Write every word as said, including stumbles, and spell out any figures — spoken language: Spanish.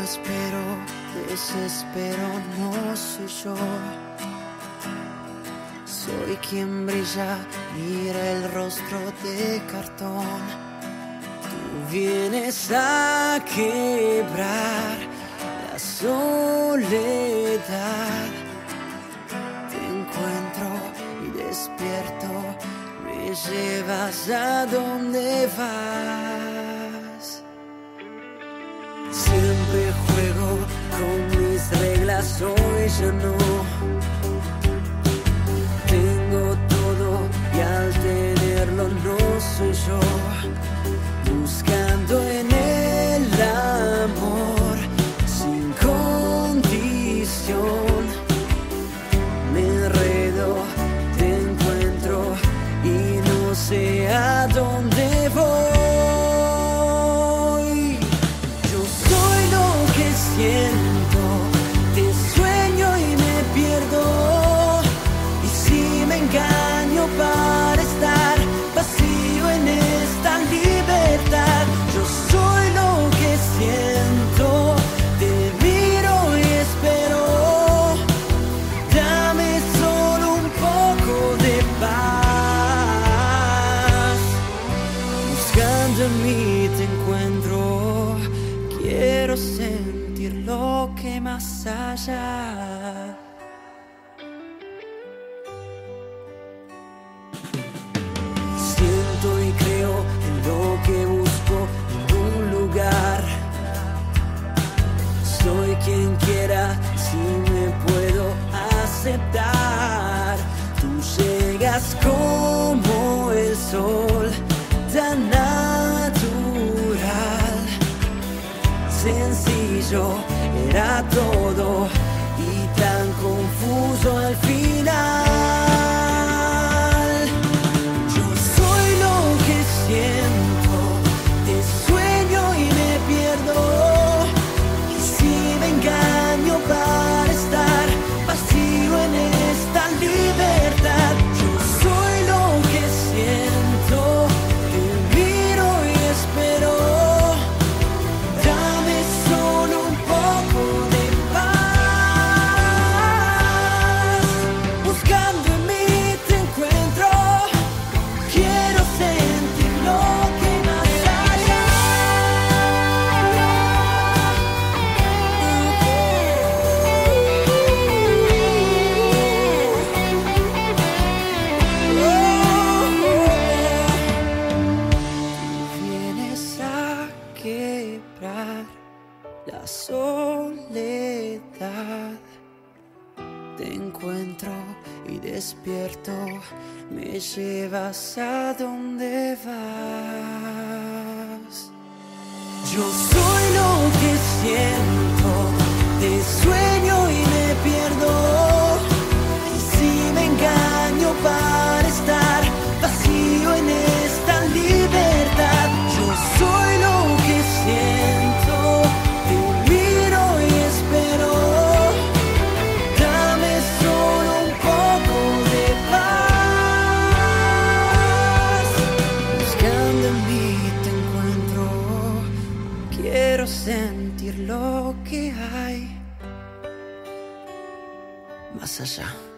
espero, desespero, no soy yo. Soy quien brilla, mira el rostro de cartón. Tú vienes a quebrar la soledad. Te encuentro y despierto, me llevas a donde vas. Siempre juego con mis reglas, hoy ya no. Tengo todo y al tenerlo no soy yo. Buscando en el amor sin condición. Me enredo, te encuentro y no sé a dónde voy. Yo soy lo que siento, te sueño y me pierdo. Me engaño para estar vacío en esta libertad. Yo soy lo que siento, te miro y espero. Dame solo un poco de paz. Buscando en mí te encuentro. Quiero sentir lo que más allá. Y creo en lo que busco en un lugar. Soy quien quiera, si me puedo aceptar. Tú llegas como el sol, tan natural. Sencillo era todo y tan confuso al final. Siento, te sueño y me pierdo. Y si me engaño para estar vacío en esta libertad. Yo soy lo que siento, te miro y espero. Dame solo un poco de paz. Buscando en mí te encuentro. Quiero sentir lo que más allá. Tú vienes a quebrar la soledad. Te encuentro y despierto, me llevas a donde vas. Yo soy lo que siento, te sueño y me pierdo. Y si me engaño para estar vacío en esta libertad. Yo soy lo que siento, te miro y espero. Dame solo un poco de paz. Buscando en mí te encuentro. Quiero sentir lo que hay más allá.